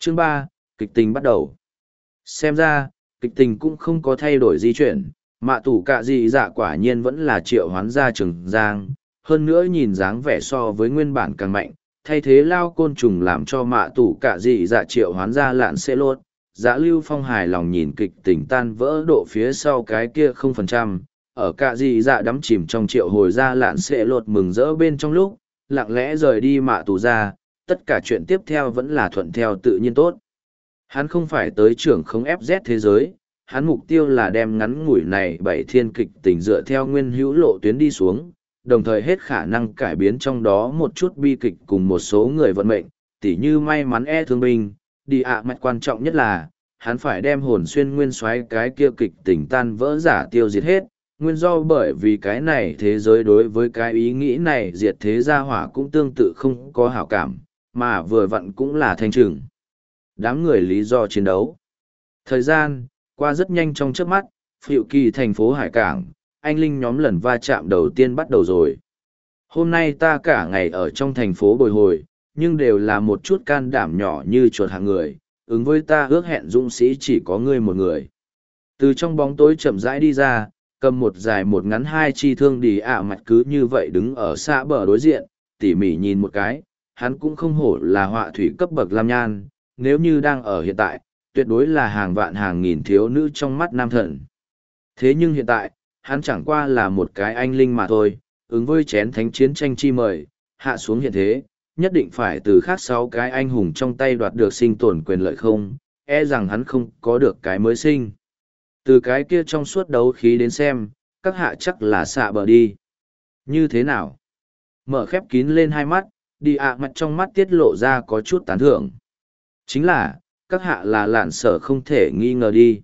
Chương 3, kịch tình bắt đầu. Xem ra, kịch tình cũng không có thay đổi di chuyển, mạ tủ cạ dị dạ quả nhiên vẫn là triệu hoán gia Trường Giang, hơn nữa nhìn dáng vẻ so với nguyên bản càng mạnh, thay thế lao côn trùng làm cho mạ tủ cạ dị dạ triệu hoán gia lạn xê lốt. Dạ Lưu Phong hài lòng nhìn kịch tình tan vỡ độ phía sau cái kia 0%, ở cạ dị dạ đắm chìm trong triệu hồi gia lạn xê lốt mừng rỡ bên trong lúc, lặng lẽ rời đi mạ tù ra, tất cả chuyện tiếp theo vẫn là thuận theo tự nhiên tốt. Hắn không phải tới trưởng không FZ thế giới, hắn mục tiêu là đem ngắn ngủi này bảy thiên kịch tình dựa theo nguyên hữu lộ tuyến đi xuống, đồng thời hết khả năng cải biến trong đó một chút bi kịch cùng một số người vận mệnh, tỉ như may mắn thương binh, đi mạch quan trọng nhất là, hắn phải đem hồn xuyên nguyên soái cái kia kịch tình tan vỡ giả tiêu diệt hết, nguyên do bởi vì cái này thế giới đối với cái ý nghĩ này diệt thế gia hỏa cũng tương tự không có hảo cảm, mà vừa vặn cũng là thanh trừng. Đám người lý do chiến đấu. Thời gian, qua rất nhanh trong chớp mắt, Phiệu Kỳ thành phố Hải Cảng, anh linh nhóm lần va chạm đầu tiên bắt đầu rồi. Hôm nay ta cả ngày ở trong thành phố bồi hồi, nhưng đều là một chút can đảm nhỏ như chuột hạng người, ứng với ta ước hẹn dũng sĩ chỉ có ngươi một người. Từ trong bóng tối chậm rãi đi ra, cầm một dài một ngắn hai chi thương đi mặt cứ như vậy đứng ở xa bờ đối diện, tỉ mỉ nhìn một cái, hắn cũng không hổ là họa thủy cấp bậc lam nhan, nếu như đang ở hiện tại, tuyệt đối là hàng vạn hàng nghìn thiếu nữ trong mắt nam thần. Thế nhưng hiện tại, hắn chẳng qua là một cái anh linh mà thôi, ứng với chén thánh chiến tranh chi mời, hạ xuống hiện thế, nhất định phải từ khác sáu cái anh hùng trong tay đoạt được sinh tồn quyền lợi không, e rằng hắn không có được cái mới sinh. Từ cái kia trong suốt đấu khí đến xem, các hạ chắc là xạ bờ đi. Như thế nào? Mở khép kín lên hai mắt, đi mặt trong mắt tiết lộ ra có chút tán thưởng. Chính là, các hạ là lạn sở không thể nghi ngờ đi.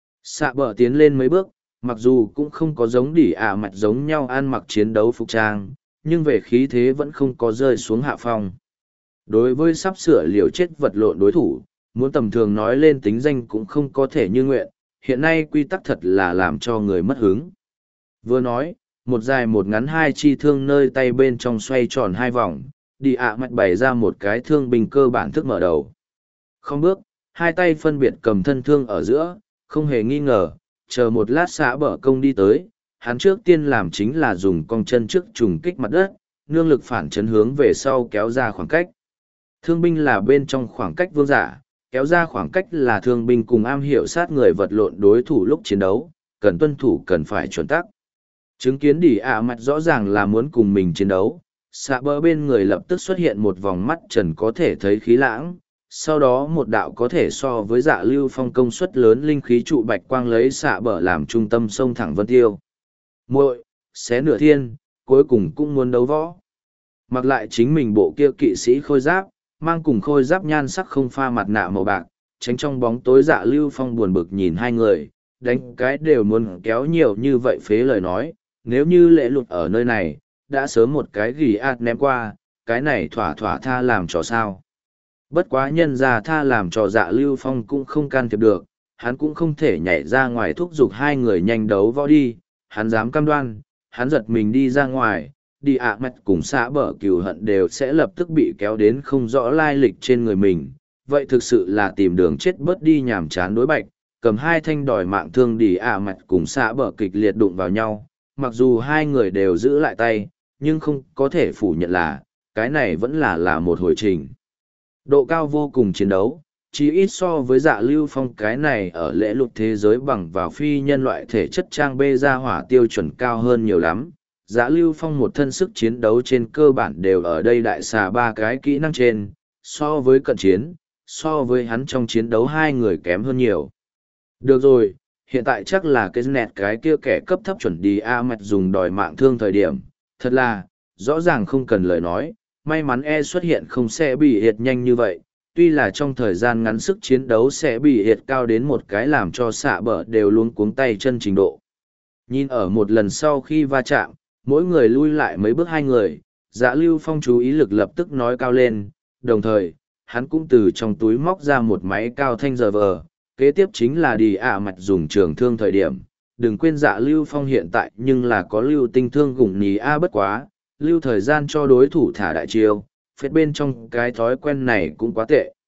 Xạ bờ tiến lên mấy bước, mặc dù cũng không có giống đỉ mặt giống nhau ăn mặc chiến đấu phục trang, nhưng về khí thế vẫn không có rơi xuống hạ phong. Đối với sắp sửa liều chết vật lộn đối thủ, muốn tầm thường nói lên tính danh cũng không có thể như nguyện, hiện nay quy tắc thật là làm cho người mất hứng. Vừa nói, một dài một ngắn hai chi thương nơi tay bên trong xoay tròn hai vòng, đi mặt bày ra một cái thương binh cơ bản thức mở đầu. Không bước, hai tay phân biệt cầm thân thương ở giữa, không hề nghi ngờ, chờ một lát xã bờ công đi tới, hắn trước tiên làm chính là dùng cong chân trước trùng kích mặt đất, nương lực phản chấn hướng về sau kéo ra khoảng cách. Thương binh là bên trong khoảng cách vương giả, kéo ra khoảng cách là thương binh cùng am hiểu sát người vật lộn đối thủ lúc chiến đấu, cần tuân thủ cần phải chuẩn tắc. Chứng kiến đỉ mặt rõ ràng là muốn cùng mình chiến đấu, xạ bờ bên người lập tức xuất hiện một vòng mắt trần có thể thấy khí lãng, sau đó một đạo có thể so với Dạ Lưu Phong công suất lớn linh khí trụ bạch quang lấy xạ bờ làm trung tâm sông thẳng vân tiêu. Muội, xé nửa thiên, cuối cùng cũng muốn đấu võ. Mặc lại chính mình bộ kia kỵ sĩ khôi giáp, mang cùng khôi giáp nhan sắc không pha mặt nạ màu bạc, tránh trong bóng tối Dạ Lưu Phong buồn bực nhìn hai người, đánh cái đều muốn kéo nhiều như vậy phế lời nói, nếu như lễ lụt ở nơi này, đã sớm một cái gỉ ạt ném qua, cái này thỏa thỏa tha làm trò sao. Bất quá nhân ra tha làm trò Dạ Lưu Phong cũng không can thiệp được, hắn cũng không thể nhảy ra ngoài thúc giục hai người nhanh đấu võ đi, hắn dám cam đoan, hắn giật mình đi ra ngoài, đi mặt cùng xã bờ cừu hận đều sẽ lập tức bị kéo đến không rõ lai lịch trên người mình, vậy thực sự là tìm đường chết bớt đi nhàm chán đối bạch, cầm hai thanh đòi mạng thương đi mặt cùng xã bờ kịch liệt đụng vào nhau, mặc dù hai người đều giữ lại tay, nhưng không có thể phủ nhận là, cái này vẫn là một hồi trình. Độ cao vô cùng chiến đấu, chỉ ít so với Dạ Lưu Phong cái này ở lễ lục thế giới bằng vào phi nhân loại thể chất trang bê ra hỏa tiêu chuẩn cao hơn nhiều lắm. Dạ Lưu Phong một thân sức chiến đấu trên cơ bản đều ở đây đại xà ba cái kỹ năng trên, so với cận chiến, so với hắn trong chiến đấu hai người kém hơn nhiều. Được rồi, hiện tại chắc là cái nẹt cái kia kẻ cấp thấp chuẩn đi mặt dùng đòi mạng thương thời điểm, thật là, rõ ràng không cần lời nói, may mắn xuất hiện không sẽ bị hiệt nhanh như vậy, tuy là trong thời gian ngắn sức chiến đấu sẽ bị hiệt cao đến một cái làm cho xạ bờ đều luôn cuống tay chân trình độ. Nhìn ở một lần sau khi va chạm, mỗi người lui lại mấy bước hai người, Dạ Lưu Phong chú ý lực lập tức nói cao lên, đồng thời, hắn cũng từ trong túi móc ra một máy cao thanh giờ vờ, kế tiếp chính là đi mặt dùng trường thương thời điểm. Đừng quên Dạ Lưu Phong hiện tại nhưng là có lưu tinh thương gủng nhì bất quá, lưu thời gian cho đối thủ thả đại chiêu, phết bên trong cái thói quen này cũng quá tệ.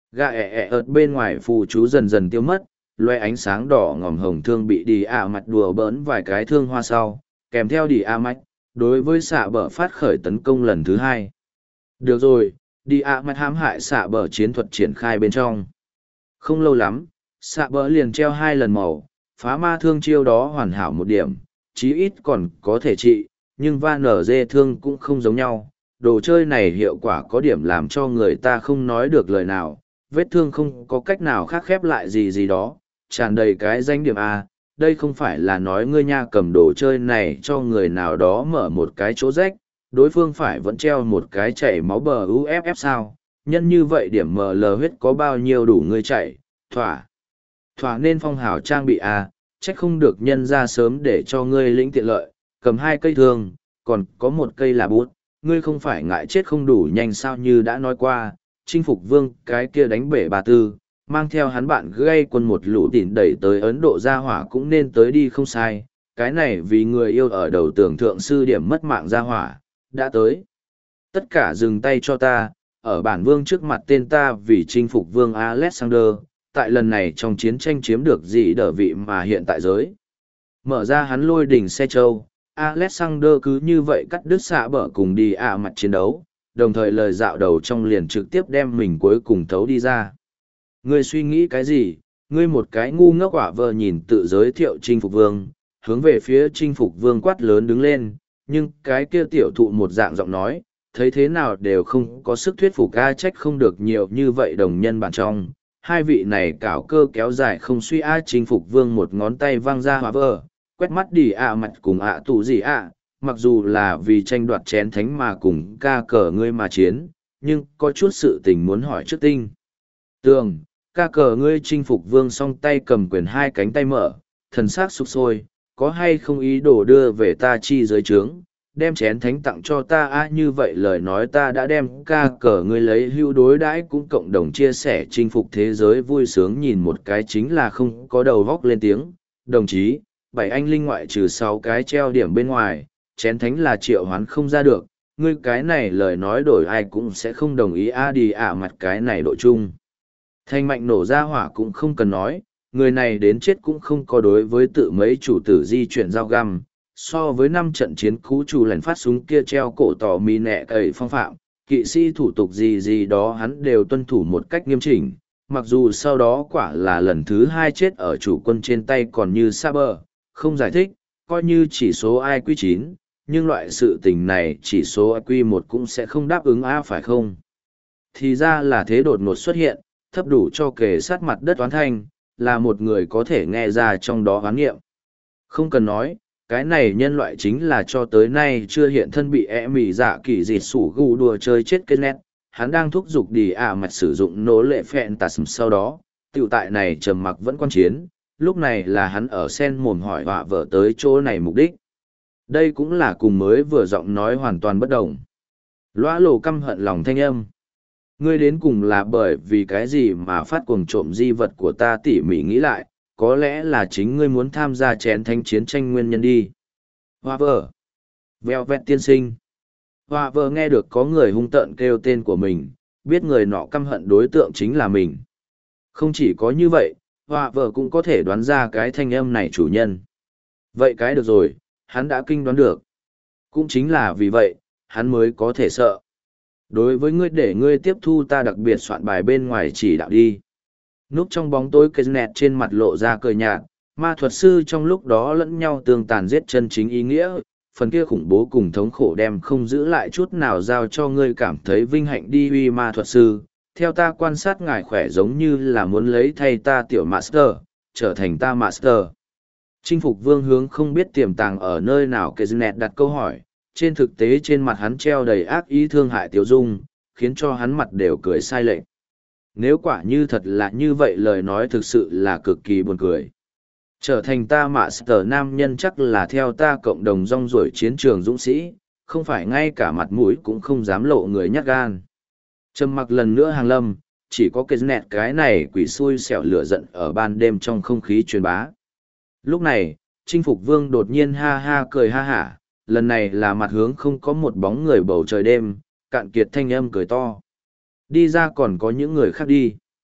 Gà ợt bên ngoài phù chú dần dần tiêu mất, loe ánh sáng đỏ ngòm hồng thương bị đi mặt đùa bỡn vài cái thương hoa sau, kèm theo đi mạch, đối với xạ bờ phát khởi tấn công lần thứ hai. Được rồi, đi mạch hãm hại xạ bờ chiến thuật triển khai bên trong. Không lâu lắm, xạ bờ liền treo 2 lần màu, phá ma thương chiêu đó hoàn hảo một điểm, chí ít còn có thể trị, nhưng va nở dê thương cũng không giống nhau. Đồ chơi này hiệu quả có điểm làm cho người ta không nói được lời nào, vết thương không có cách nào khác khép lại gì gì đó, tràn đầy cái danh điểm A. Đây không phải là nói ngươi nha cầm đồ chơi này cho người nào đó mở một cái chỗ rách, đối phương phải vẫn treo một cái chảy máu bờ UFF sao, nhân như vậy điểm ML huyết có bao nhiêu đủ ngươi chạy, thỏa nên phong hào trang bị A, trách không được nhân ra sớm để cho ngươi lĩnh tiện lợi, cầm 2 cây thương, còn có 1 cây là bút, ngươi không phải ngại chết không đủ nhanh sao như đã nói qua, chinh phục vương cái kia đánh bể bà tư, mang theo hắn bạn gây quân một lũ tỉn đẩy tới Ấn Độ ra hỏa cũng nên tới đi không sai, cái này vì người yêu ở đầu tưởng thượng sư điểm mất mạng ra hỏa, đã tới. Tất cả dừng tay cho ta, ở bản vương trước mặt tên ta vì chinh phục vương Alexander, tại lần này trong chiến tranh chiếm được gì đỡ vị mà hiện tại giới. Mở ra hắn lôi đỉnh xe châu, Alexander cứ như vậy cắt đứt xạ bờ cùng đi mặt chiến đấu, đồng thời lời dạo đầu trong liền trực tiếp đem mình cuối cùng thấu đi ra. Ngươi suy nghĩ cái gì? Ngươi một cái ngu ngốc quả vờ nhìn tự giới thiệu chinh phục vương, hướng về phía chinh phục vương quát lớn đứng lên, nhưng cái kia tiểu thụ một dạng giọng nói, thấy thế nào đều không có sức thuyết phục a, trách không được nhiều như vậy đồng nhân bản trong. Hai vị này cảo cơ kéo dài không suy a, chinh phục vương một ngón tay văng ra hóa vờ, quét mắt đi mặt cùng tù gì mặc dù là vì tranh đoạt chén thánh mà cùng ca cờ ngươi mà chiến, nhưng có chút sự tình muốn hỏi trước tinh. Tường, ca cờ ngươi chinh phục vương song tay cầm quyền 2 cánh tay mở, thần sắc sục sôi, có hay không ý đồ đưa về ta chi dưới trướng, đem chén thánh tặng cho ta như vậy lời nói ta đã đem ca cờ ngươi lấy hữu đối đãi cũng cộng đồng chia sẻ chinh phục thế giới vui sướng nhìn một cái chính là không có đầu góc lên tiếng, đồng chí, 7 anh linh ngoại trừ 6 cái treo điểm bên ngoài, chén thánh là triệu hoán không ra được, ngươi cái này lời nói đổi ai cũng sẽ không đồng ý đi mặt cái này độ chung. Thanh mạnh nổ ra hỏa cũng không cần nói, người này đến chết cũng không có đối với tự mấy chủ tử di chuyển dao găm, so với 5 trận chiến cú chủ lần phát súng kia treo cổ tỏ mì nẹ cầy phong phạm, kỵ sĩ thủ tục gì gì đó hắn đều tuân thủ một cách nghiêm chỉnh, mặc dù sau đó quả là lần thứ 2 chết ở chủ quân trên tay còn như Saber, không giải thích, coi như chỉ số IQ9, nhưng loại sự tình này chỉ số IQ1 cũng sẽ không đáp ứng phải không? Thì ra là thế đột ngột xuất hiện, thấp đủ cho kề sát mặt đất oán thanh, là một người có thể nghe ra trong đó oán nghiệm. Không cần nói, cái này nhân loại chính là cho tới nay chưa hiện thân bị mỉ dạ kỳ dịt sủ gù đùa chơi chết kết nét, hắn đang thúc giục đi mặt sử dụng nỗ lệ phẹn tà sau đó, tiểu tại này trầm mặc vẫn quan chiến, lúc này là hắn ở sen mồm hỏi họa vợ tới chỗ này mục đích. Đây cũng là cùng mới vừa giọng nói hoàn toàn bất đồng. Lõa lồ căm hận lòng thanh âm. Ngươi đến cùng là bởi vì cái gì mà phát cuồng trộm di vật của ta tỉ mỉ nghĩ lại, có lẽ là chính ngươi muốn tham gia chén thánh chiến tranh nguyên nhân đi. Hoa vợ. Vèo vẹt tiên sinh. Hoa vợ nghe được có người hung tợn kêu tên của mình, biết người nọ căm hận đối tượng chính là mình. Không chỉ có như vậy, Hoa vợ cũng có thể đoán ra cái thanh âm này chủ nhân. Vậy cái được rồi, hắn đã kinh đoán được. Cũng chính là vì vậy, hắn mới có thể sợ. Đối với ngươi để ngươi tiếp thu ta đặc biệt soạn bài bên ngoài chỉ đạo đi. Núp trong bóng tối cây nẹt trên mặt lộ ra cười nhạt, ma thuật sư trong lúc đó lẫn nhau tương tàn giết chân chính ý nghĩa, phần kia khủng bố cùng thống khổ đem không giữ lại chút nào giao cho ngươi cảm thấy vinh hạnh đi uy ma thuật sư. Theo ta quan sát ngài khỏe giống như là muốn lấy thay ta tiểu master, trở thành ta master. Chinh phục vương hướng không biết tiềm tàng ở nơi nào cây nẹt đặt câu hỏi, trên thực tế trên mặt hắn treo đầy ác ý thương hại tiêu dung, khiến cho hắn mặt đều cười sai lệch. Nếu quả như thật là như vậy lời nói thực sự là cực kỳ buồn cười. Trở thành ta master nam nhân chắc là theo ta cộng đồng rong ruổi chiến trường dũng sĩ, không phải ngay cả mặt mũi cũng không dám lộ người nhát gan. Trầm mặc lần nữa hàng lâm, chỉ có cái nẹt cái này quỷ xui xẻo lửa giận ở ban đêm trong không khí truyền bá. Lúc này, chinh phục vương đột nhiên ha ha cười ha hả, lần này là mặt hướng không có một bóng người bầu trời đêm, cạn kiệt thanh âm cười to. Đi ra còn có những người khác đi.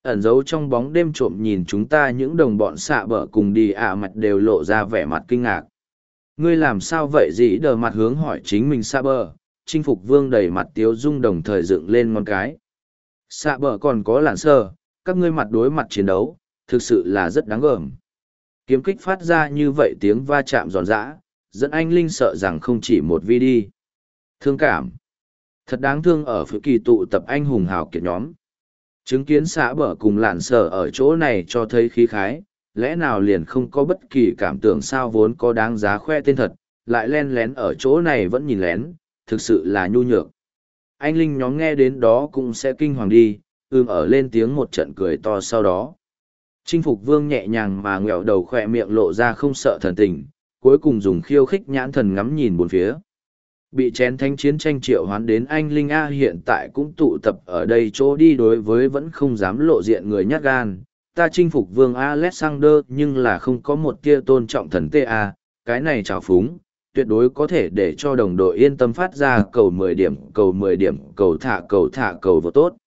ẩn giấu trong bóng đêm trộm nhìn chúng ta những đồng bọn xạ bờ cùng đi mặt đều lộ ra vẻ mặt kinh ngạc. Ngươi làm sao vậy dĩ đờ mặt hướng hỏi chính mình xạ bờ, chinh phục vương đầy mặt tiếu dung đồng thời dựng lên ngón cái. Xạ bờ còn có lạn sơ, các ngươi mặt đối mặt chiến đấu, thực sự là rất đáng gờm. Kiếm kích phát ra như vậy tiếng va chạm giòn giã, dẫn anh Linh sợ rằng không chỉ một vi đi. Thương cảm. Thật đáng thương ở phía kỳ tụ tập anh hùng hào kiệt nhóm. Chứng kiến xã bờ cùng lạn sở ở chỗ này cho thấy khí khái, lẽ nào liền không có bất kỳ cảm tưởng sao vốn có đáng giá khoe tên thật, lại len lén ở chỗ này vẫn nhìn lén, thực sự là nhu nhược. Anh Linh nhóm nghe đến đó cũng sẽ kinh hoàng đi, ở lên tiếng một trận cười to sau đó. Chinh phục vương nhẹ nhàng mà ngẹo đầu khỏe miệng lộ ra không sợ thần tình, cuối cùng dùng khiêu khích nhãn thần ngắm nhìn bốn phía. Bị chén thánh chiến tranh triệu hoán đến anh Linh A hiện tại cũng tụ tập ở đây chỗ đi đối với vẫn không dám lộ diện người nhát gan. Ta chinh phục vương Alexander nhưng là không có một tia tôn trọng thần TA, cái này trào phúng, tuyệt đối có thể để cho đồng đội yên tâm phát ra cầu 10 điểm, cầu 10 điểm, cầu thả cầu vô tốt.